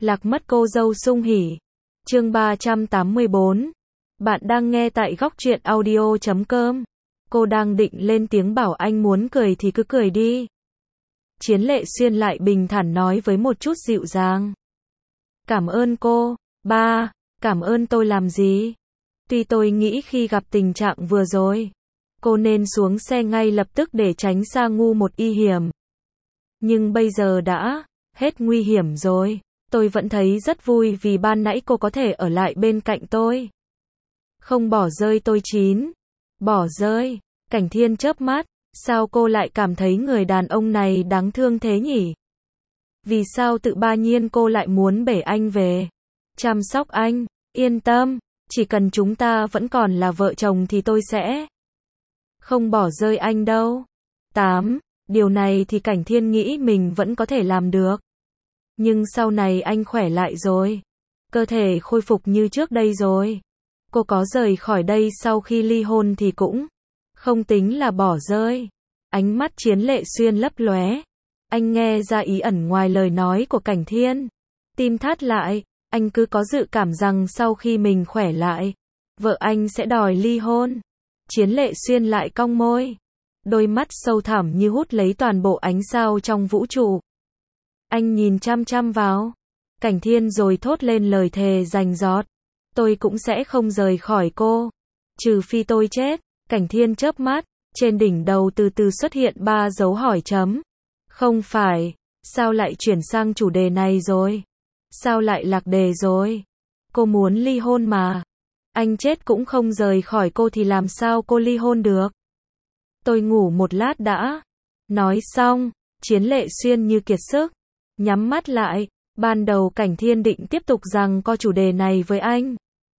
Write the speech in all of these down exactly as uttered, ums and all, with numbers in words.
Lạc mất cô dâu sung hỉ. Chương ba trăm tám mươi bốn. Bạn đang nghe tại góc truyện audio chấm com. Cô đang định lên tiếng bảo anh muốn cười thì cứ cười đi. Chiến Lệ Xuyên lại bình thản nói với một chút dịu dàng. Cảm ơn cô, ba, cảm ơn tôi làm gì? Tuy tôi nghĩ khi gặp tình trạng vừa rồi, cô nên xuống xe ngay lập tức để tránh xa ngu một y hiểm. Nhưng bây giờ đã hết nguy hiểm rồi. Tôi vẫn thấy rất vui vì ban nãy cô có thể ở lại bên cạnh tôi. Không bỏ rơi tôi chín. Bỏ rơi. Cảnh Thiên chớp mắt. Sao cô lại cảm thấy người đàn ông này đáng thương thế nhỉ? Vì sao tự ba nhiên cô lại muốn bể anh về? Chăm sóc anh. Yên tâm. Chỉ cần chúng ta vẫn còn là vợ chồng thì tôi sẽ không bỏ rơi anh đâu. tám. Điều này thì Cảnh Thiên nghĩ mình vẫn có thể làm được. Nhưng sau này anh khỏe lại rồi. Cơ thể khôi phục như trước đây rồi. Cô có rời khỏi đây sau khi ly hôn thì cũng không tính là bỏ rơi. Ánh mắt Chiến Lệ Xuyên lấp lóe. Anh nghe ra ý ẩn ngoài lời nói của Cảnh Thiên. Tim thắt lại. Anh cứ có dự cảm rằng sau khi mình khỏe lại, vợ anh sẽ đòi ly hôn. Chiến Lệ Xuyên lại cong môi. Đôi mắt sâu thẳm như hút lấy toàn bộ ánh sao trong vũ trụ. Anh nhìn chăm chăm vào Cảnh Thiên rồi thốt lên lời thề rành rọt. Tôi cũng sẽ không rời khỏi cô. Trừ phi tôi chết. Cảnh Thiên chớp mắt. Trên đỉnh đầu từ từ xuất hiện ba dấu hỏi chấm. Không phải. Sao lại chuyển sang chủ đề này rồi? Sao lại lạc đề rồi? Cô muốn ly hôn mà. Anh chết cũng không rời khỏi cô thì làm sao cô ly hôn được? Tôi ngủ một lát đã. Nói xong, Chiến Lệ Xuyên như kiệt sức. Nhắm mắt lại. Ban đầu Cảnh Thiên định tiếp tục rằng co chủ đề này với anh.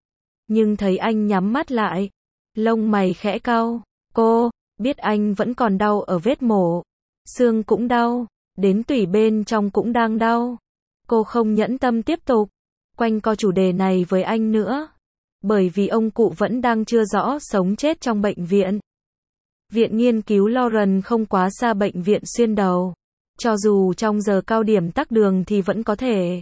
Nhưng thấy anh nhắm mắt lại. Lông mày khẽ cau. Cô biết anh vẫn còn đau ở vết mổ. Xương cũng đau. Đến tủy bên trong cũng đang đau. Cô không nhẫn tâm tiếp tục quanh co chủ đề này với anh nữa. Bởi vì ông cụ vẫn đang chưa rõ sống chết trong bệnh viện. Viện nghiên cứu Lauren không quá xa bệnh viện xuyên đầu. Cho dù trong giờ cao điểm tắc đường thì vẫn có thể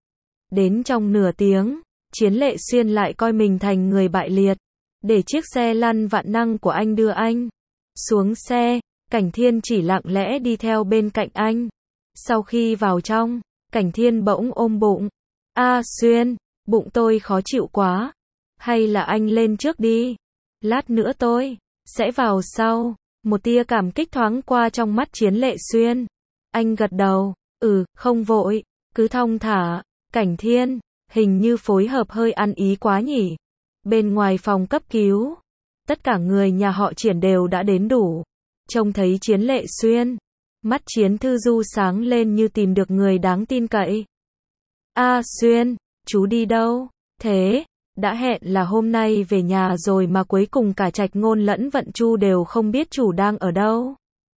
đến trong nửa tiếng. Chiến Lệ Xuyên lại coi mình thành người bại liệt. Để chiếc xe lăn vạn năng của anh đưa anh xuống xe. Cảnh Thiên chỉ lặng lẽ đi theo bên cạnh anh. Sau khi vào trong, Cảnh Thiên bỗng ôm bụng. A Xuyên, bụng tôi khó chịu quá. Hay là anh lên trước đi. Lát nữa tôi sẽ vào sau. Một tia cảm kích thoáng qua trong mắt Chiến Lệ Xuyên. Anh gật đầu. Ừ, không vội. Cứ thong thả. Cảnh Thiên, hình như phối hợp hơi ăn ý quá nhỉ. Bên ngoài phòng cấp cứu, tất cả người nhà họ Triển đều đã đến đủ. Trông thấy Chiến Lệ Xuyên, mắt Chiến Thư Du sáng lên như tìm được người đáng tin cậy. A Xuyên, chú đi đâu? Thế, đã hẹn là hôm nay về nhà rồi mà cuối cùng cả Trạch Ngôn lẫn Vận Chu đều không biết chủ đang ở đâu.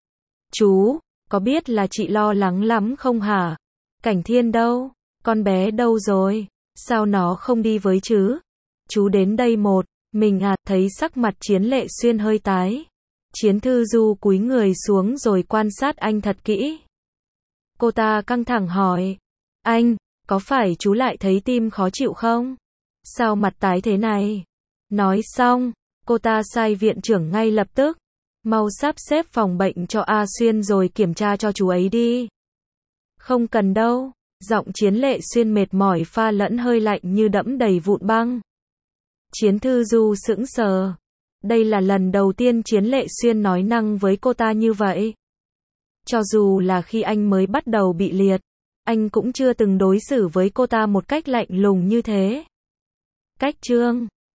Chú, có biết là chị lo lắng lắm không hả? Cảnh Thiên đâu? Con bé đâu rồi? Sao nó không đi với chứ? Chú đến đây một mình à? Thấy sắc mặt Chiến Lệ Xuyên hơi tái. Chiến Thư Du cúi người xuống rồi quan sát anh thật kỹ. Cô ta căng thẳng hỏi. Anh, có phải chú lại thấy tim khó chịu không? Sao mặt tái thế này? Nói xong, cô ta sai viện trưởng ngay lập tức. Mau sắp xếp phòng bệnh cho A Xuyên rồi kiểm tra cho chú ấy đi. Không cần đâu. Giọng Chiến Lệ Xuyên mệt mỏi pha lẫn hơi lạnh như đẫm đầy vụn băng. Chiến Thư Du sững sờ. Đây là lần đầu tiên Chiến Lệ Xuyên nói năng với cô ta như vậy. Cho dù là khi anh mới bắt đầu bị liệt, anh cũng chưa từng đối xử với cô ta một cách lạnh lùng như thế. Cách chương